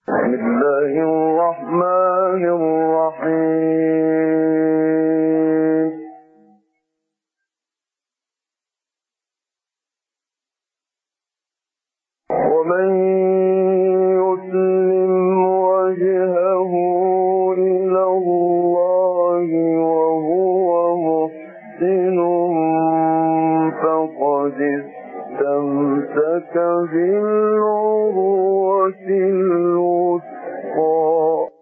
بسم الله الرحمن الرحيم. ومن يسلم وجهه إلى الله وهو محسن فقد استمسك بالعروة الوثقى.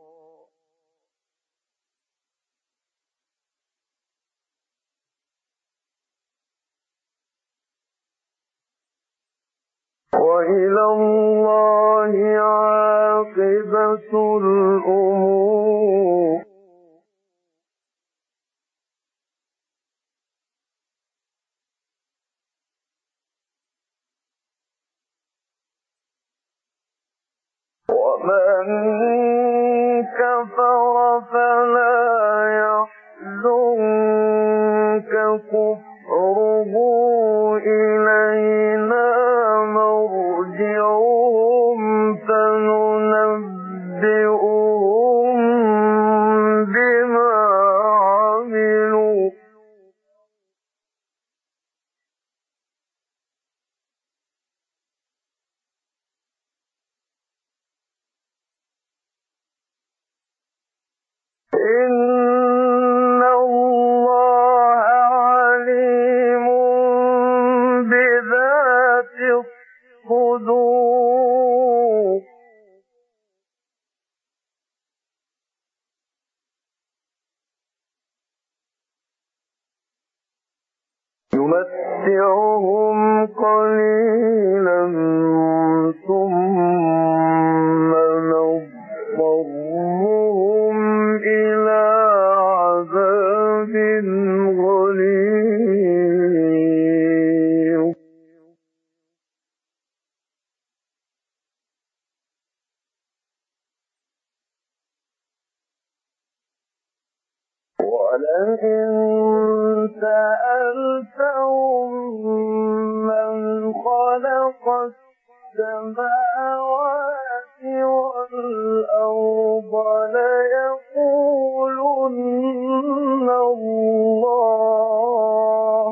وإلى الله عاقبة الأمور. ومن كفر فلا يحزنك كفره إلينا مرجعهم فننبئهم بما عملوا إن الله عليم بذات الصدور. يمتعهم قليلا ثم نضطرهم إلى عذاب غليظ. ولئن سألتهم من خلق السماوات والأرض ليقولن الله.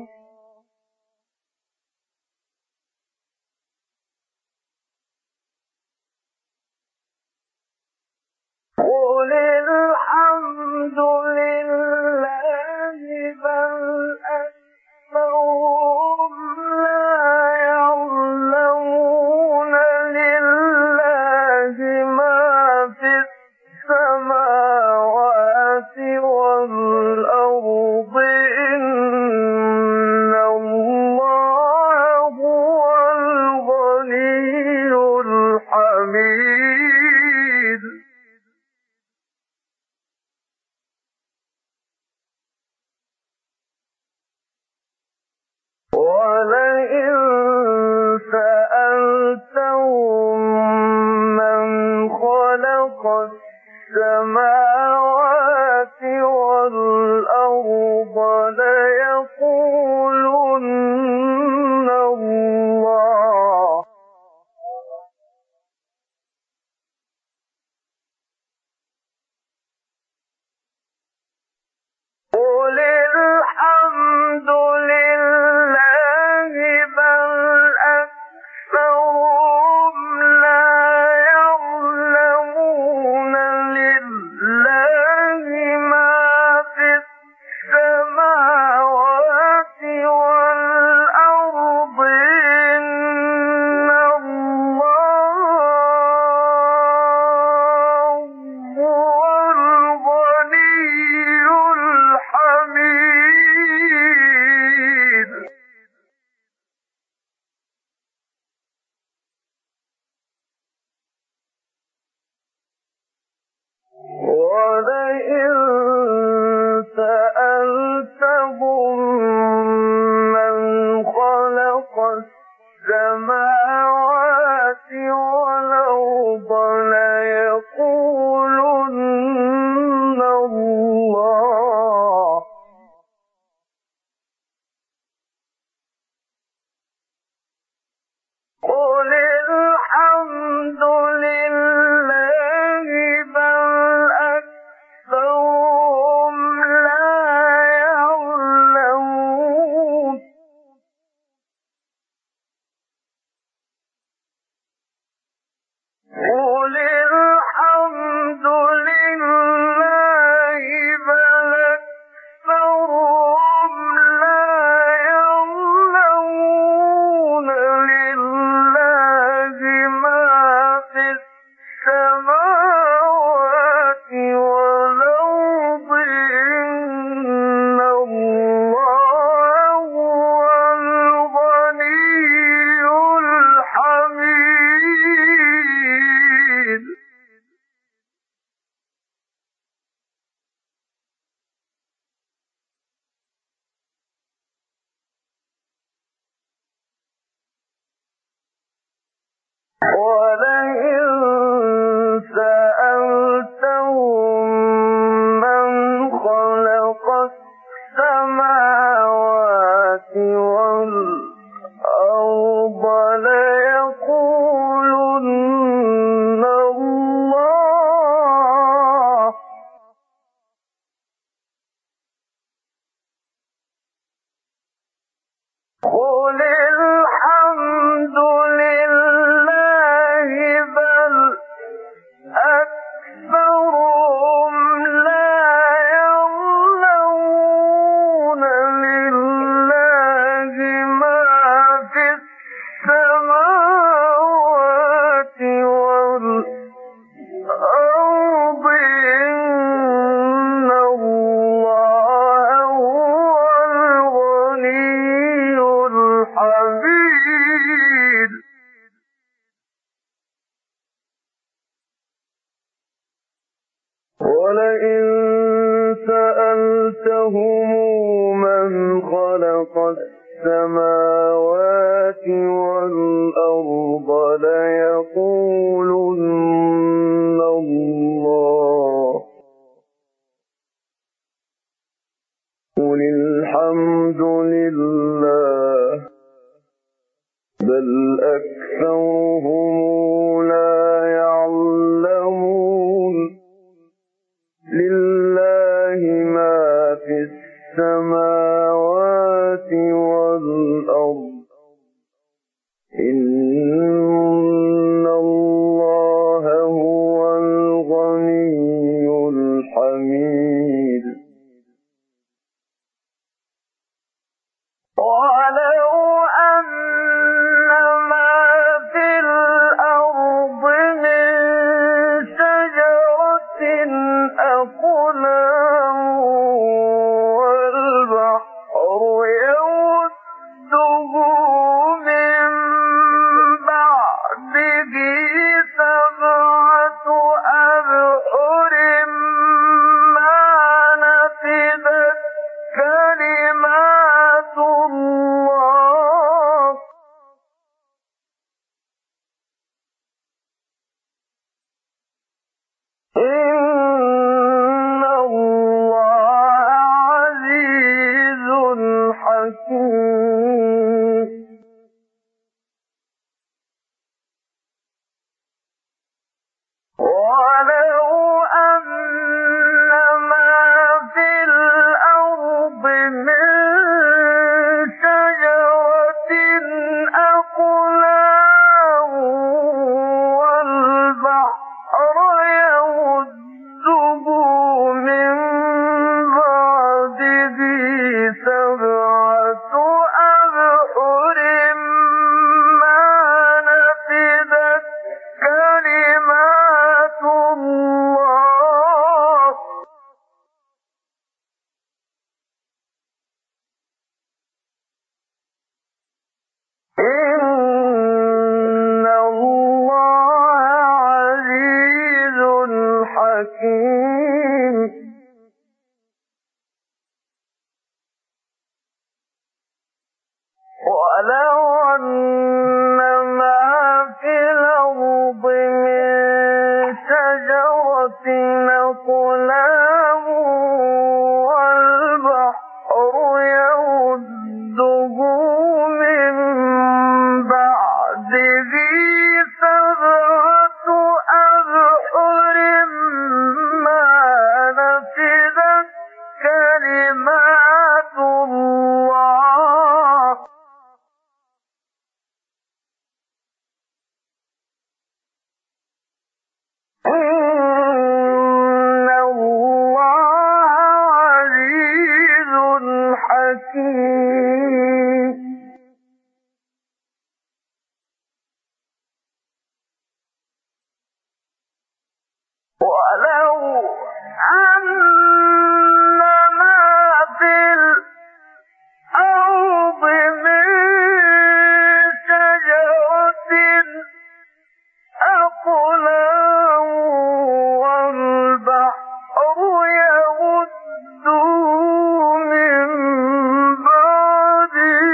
قل الحمد لله بل أكثرهم لا يعلمون لله ما في السماوات والأرض إن الله هو الغني الحميد. ولئن سألتهم من خلق السماوات والأرض ليقولن الله. قل الحمد لله بل أكثرهم لا يعلمون لله قل الحمد لله بل أكثرهم لا يعلمون لله ما في السماوات والأرض إن الله هو الغني الحميد ولئن سألتهم من خلق السماوات والأرض ليقولن الله قل الحمد لله بل أكثرهم لا يعلمون لله ما في السماوات والأرض إن الله هو الغني الحميد ولئن سألتهم من خلق السماوات والأرض ليقولن الله قل الحمد لله بل أكثرهم لا يعلمون لله ما في السماوات والأرض إن الله هو الغني الحميد ولو أن ما في الأرض من شجرة أقلام والبحر يمده من بعده سبعة أبحر ما نفدت كلمات الله إن الله عزيز حكيم ولو أن ما في الأرض من شجرة أقلام والبحر يمده من بعده سبعة أبحر ما نفدت كلمات الله إن الله عزيز حكيم ولو أن ما في الأرض من شجرة أقلام والبحر يمده من بعده سبعة أبحر ما نفدت كلمات الله ولو أن ما في الأرض من شجرة أقلام والبحر يمده من بعده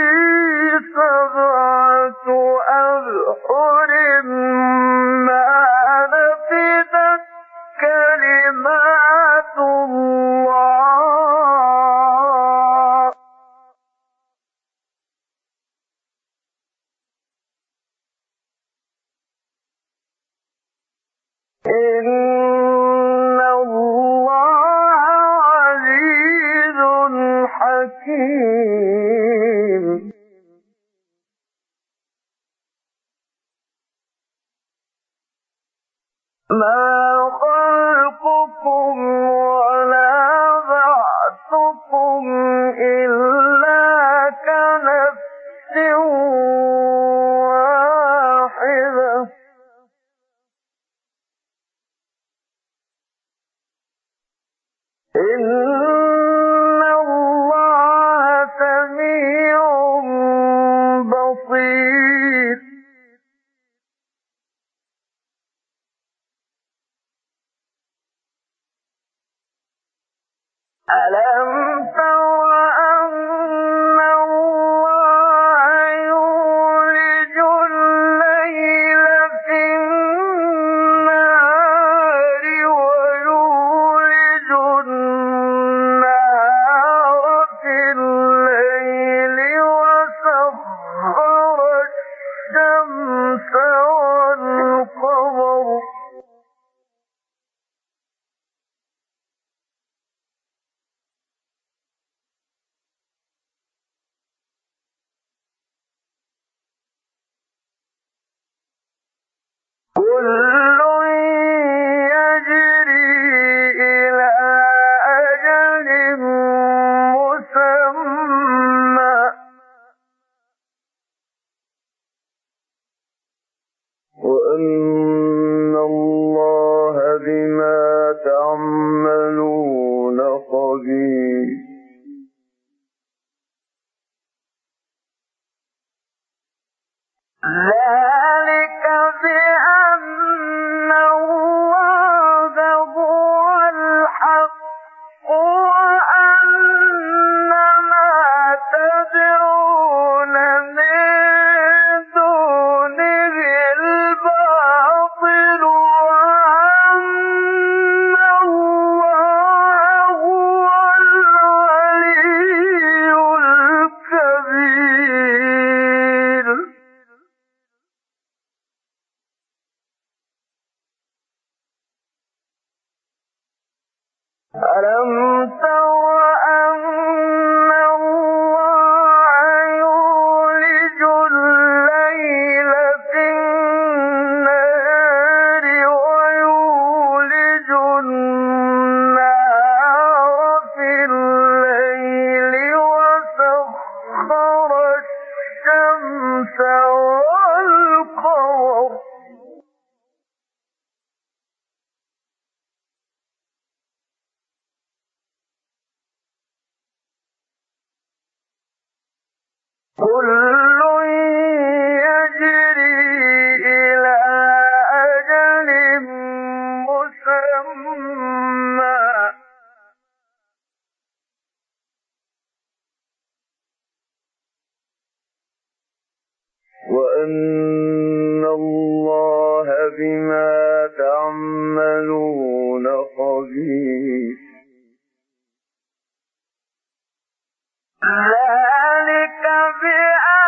سبعة أبحر ما نفدت كلمات الله إن الله عزيز حكيم ما خلقكم ولا بعثكم إلا كنفس واحدة إن الله سميع بصير ألم تر أن الله يولج الليل في النهار ويولج النهار في الليل وسخر الشمس والقمر كل يجري إلى أجل مسمى وأن الله بما تعملون خبير ذلك بأن الله هو الحق وأن ما تدعون من دونه الباطل وأن الله هو العلي الكبير ألم تر أن الله يولج الليل في النهار ويولج النهار في الليل وسخر الشمس والقمر كل يجري إلى أجل مسمى وأن الله بما تعملون خبير ذلك بأن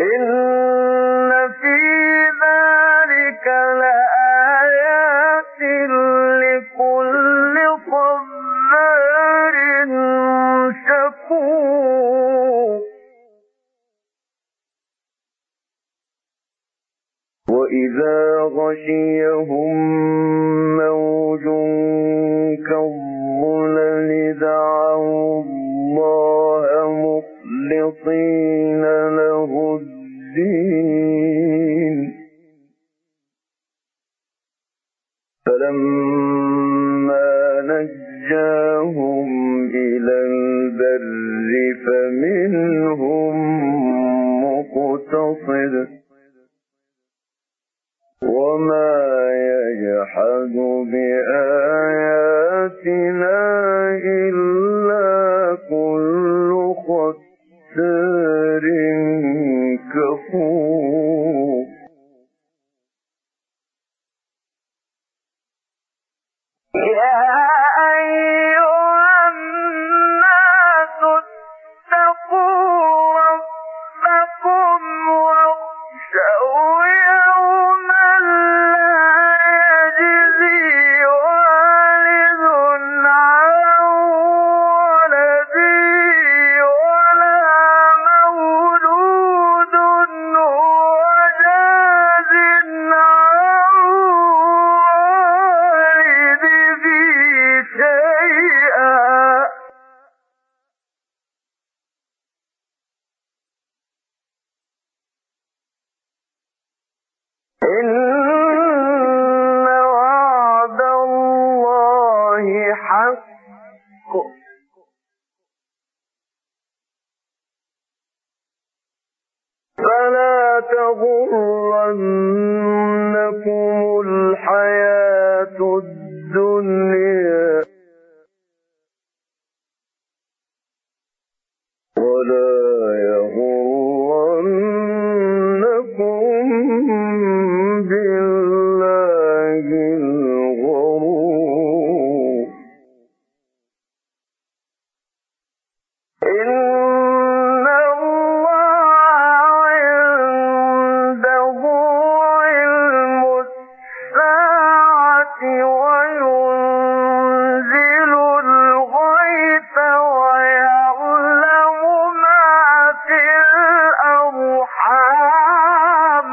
إن في ذلك لآيات لكل صبار شكور وإذا غشيهم موج كالظلل دعوا الله مخلصين له الدين فلما نجاهم إلى البر فمنهم مقتصد وما يجحد بآياتنا إلا كل ختار كفور يا أيها الناس اتقوا ربكم واخشوا يوما لا يجزي والد عن ولده ولا مولود هو جاز عن والده شيئا إن وعد الله حق فلا تغرنكم الحياة الدنيا ولا يغرنكم بالله الغرور إن الله عنده علم الساعة وينزل الغيث ويعلم ما في الأرحام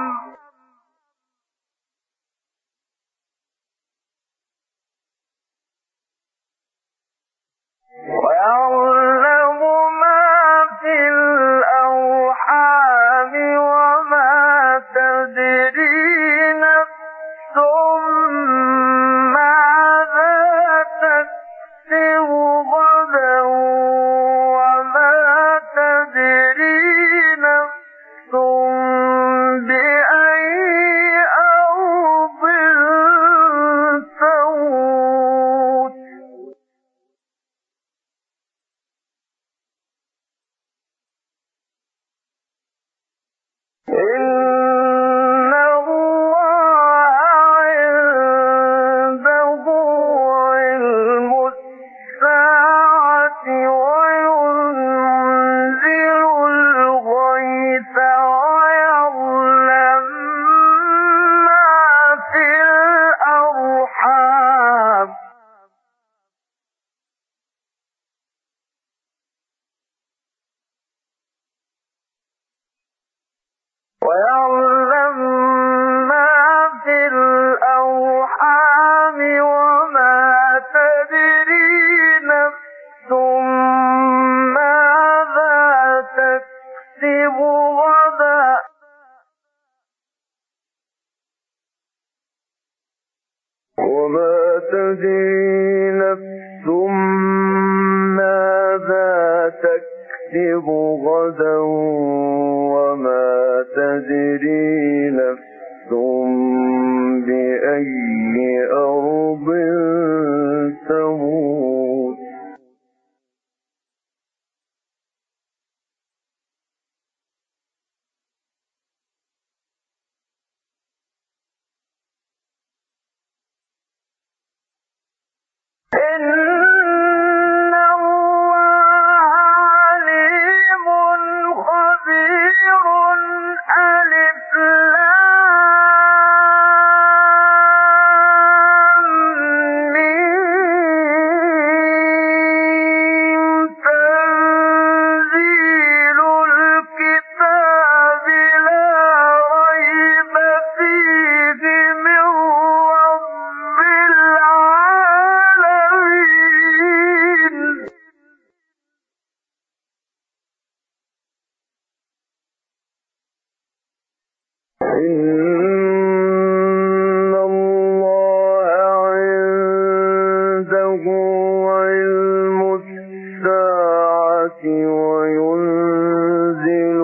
وما تدري نفس ماذا تكسب غدا وما تدري نفس بأي أرض تموت إن الله عنده علم الساعة وينزل الغيث ويعلم ما في الأرحام وما تدري نفس ماذا تكسب غدا وما تدري نفس ماذا تكسب غدا وما تدري نفس بأي أرض تموت إن الله عليم خبير إن الله عنده علم الساعة وينزل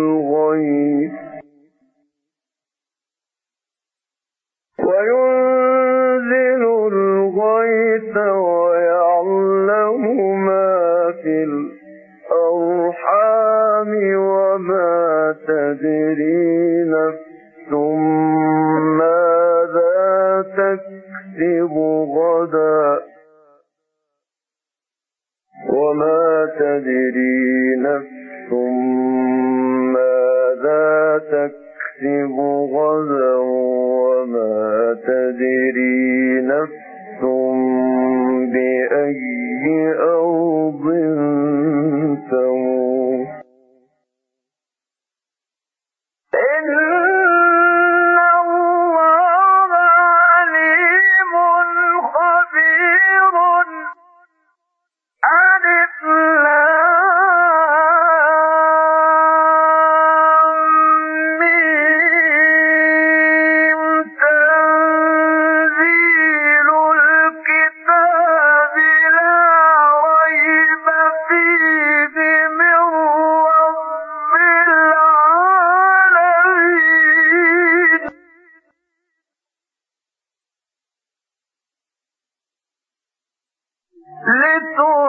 الغيث ويعلم ما في الأرحام وما تدري نفس ماذا تكسب غدا وما تدري نفس ماذا تكسب غدا وما تدري نفس بأي أرض تموت إن الله عليم خبير ألف لام ميم تنزيل الكتاب لا ريب فيه من رب العالمين لتنذر